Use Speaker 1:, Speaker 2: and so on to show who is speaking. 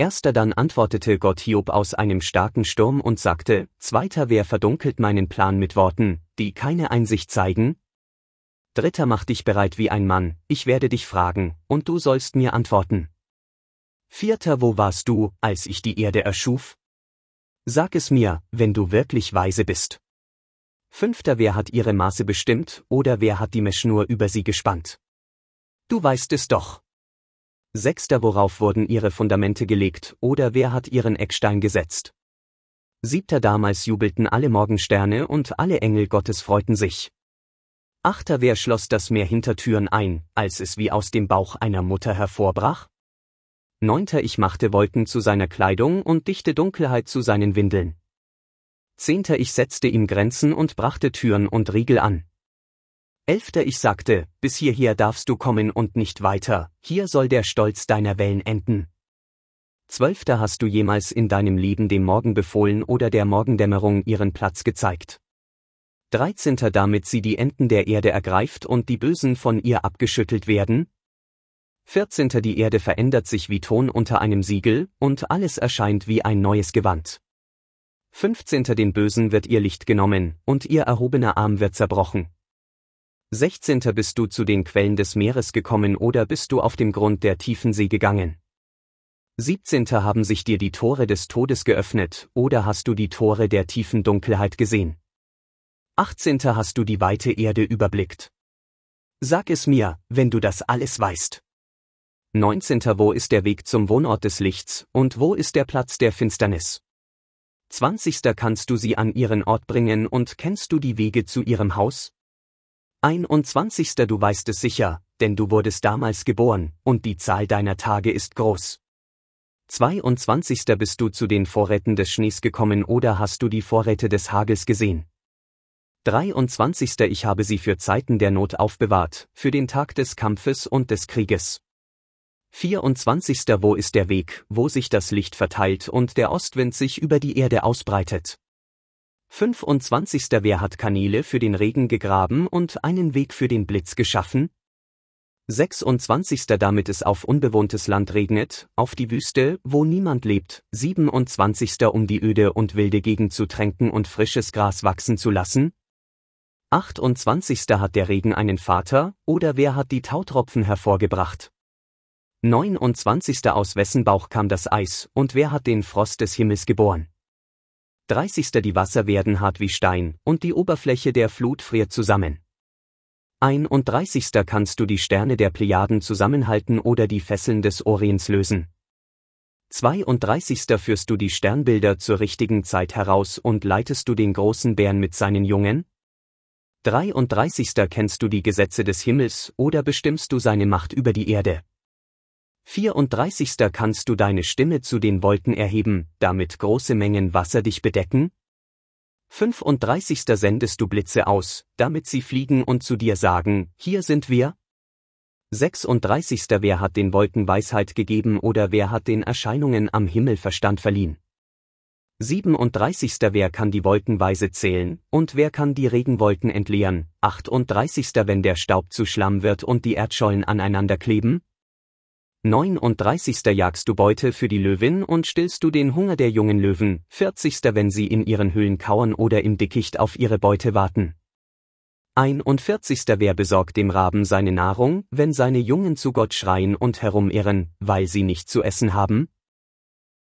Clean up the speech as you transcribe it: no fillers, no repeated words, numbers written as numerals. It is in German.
Speaker 1: Erster dann antwortete Gott Hiob aus einem starken Sturm und sagte, Zweiter, wer verdunkelt meinen Plan mit Worten, die keine Einsicht zeigen? Dritter, mach dich bereit wie ein Mann, ich werde dich fragen, und du sollst mir antworten. Vierter, wo warst du, als ich die Erde erschuf? Sag es mir, wenn du wirklich weise bist. Fünfter, wer hat ihre Maße bestimmt, oder wer hat die Messschnur über sie gespannt? Du weißt es doch. Sechster, worauf wurden ihre Fundamente gelegt, oder wer hat ihren Eckstein gesetzt? Siebter, damals jubelten alle Morgensterne und alle Engel Gottes freuten sich. Achter, wer schloss das Meer hinter Türen ein, als es wie aus dem Bauch einer Mutter hervorbrach? Neunter, ich machte Wolken zu seiner Kleidung und dichte Dunkelheit zu seinen Windeln. Zehnter, ich setzte ihm Grenzen und brachte Türen und Riegel an. Elfter, ich sagte, bis hierher darfst du kommen und nicht weiter, hier soll der Stolz deiner Wellen enden. Zwölfter, hast du jemals in deinem Leben dem Morgen befohlen oder der Morgendämmerung ihren Platz gezeigt? 13. damit sie die Enden der Erde ergreift und die Bösen von ihr abgeschüttelt werden? 14. die Erde verändert sich wie Ton unter einem Siegel, und alles erscheint wie ein neues Gewand. 15. den Bösen wird ihr Licht genommen, und ihr erhobener Arm wird zerbrochen. 16. bist du zu den Quellen des Meeres gekommen oder bist du auf dem Grund der tiefen See gegangen? 17. haben sich dir die Tore des Todes geöffnet, oder hast du die Tore der tiefen Dunkelheit gesehen? 18. hast du die weite Erde überblickt? Sag es mir, wenn du das alles weißt. 19. wo ist der Weg zum Wohnort des Lichts, und wo ist der Platz der Finsternis? 20. kannst du sie an ihren Ort bringen und kennst du die Wege zu ihrem Haus? 21. du weißt es sicher, denn du wurdest damals geboren, und die Zahl deiner Tage ist groß. 22. bist du zu den Vorräten des Schnees gekommen oder hast du die Vorräte des Hagels gesehen? 23. ich habe sie für Zeiten der Not aufbewahrt, für den Tag des Kampfes und des Krieges. 24. wo ist der Weg, wo sich das Licht verteilt und der Ostwind sich über die Erde ausbreitet? 25. wer hat Kanäle für den Regen gegraben und einen Weg für den Blitz geschaffen? 26. damit es auf unbewohntes Land regnet, auf die Wüste, wo niemand lebt. 27. um die öde und wilde Gegend zu tränken und frisches Gras wachsen zu lassen? 28. hat der Regen einen Vater, oder wer hat die Tautropfen hervorgebracht? 29. aus wessen Bauch kam das Eis, und wer hat den Frost des Himmels geboren? 30. die Wasser werden hart wie Stein, und die Oberfläche der Flut friert zusammen. 31. kannst du die Sterne der Plejaden zusammenhalten oder die Fesseln des Orients lösen. 32. führst du die Sternbilder zur richtigen Zeit heraus und leitest du den großen Bären mit seinen Jungen? 33. kennst du die Gesetze des Himmels oder bestimmst du seine Macht über die Erde? 34. kannst du deine Stimme zu den Wolken erheben, damit große Mengen Wasser dich bedecken? 35. sendest du Blitze aus, damit sie fliegen und zu dir sagen, hier sind wir? 36. wer hat den Wolken Weisheit gegeben oder wer hat den Erscheinungen am Himmel Verstand verliehen? 37. wer kann die Wolken weise zählen, und wer kann die Regenwolken entleeren? 38. wenn der Staub zu Schlamm wird und die Erdschollen aneinander kleben? 39. jagst du Beute für die Löwin und stillst du den Hunger der jungen Löwen, 40. wenn sie in ihren Höhlen kauern oder im Dickicht auf ihre Beute warten. 41. wer besorgt dem Raben seine Nahrung, wenn seine Jungen zu Gott schreien und herumirren, weil sie nicht zu essen haben?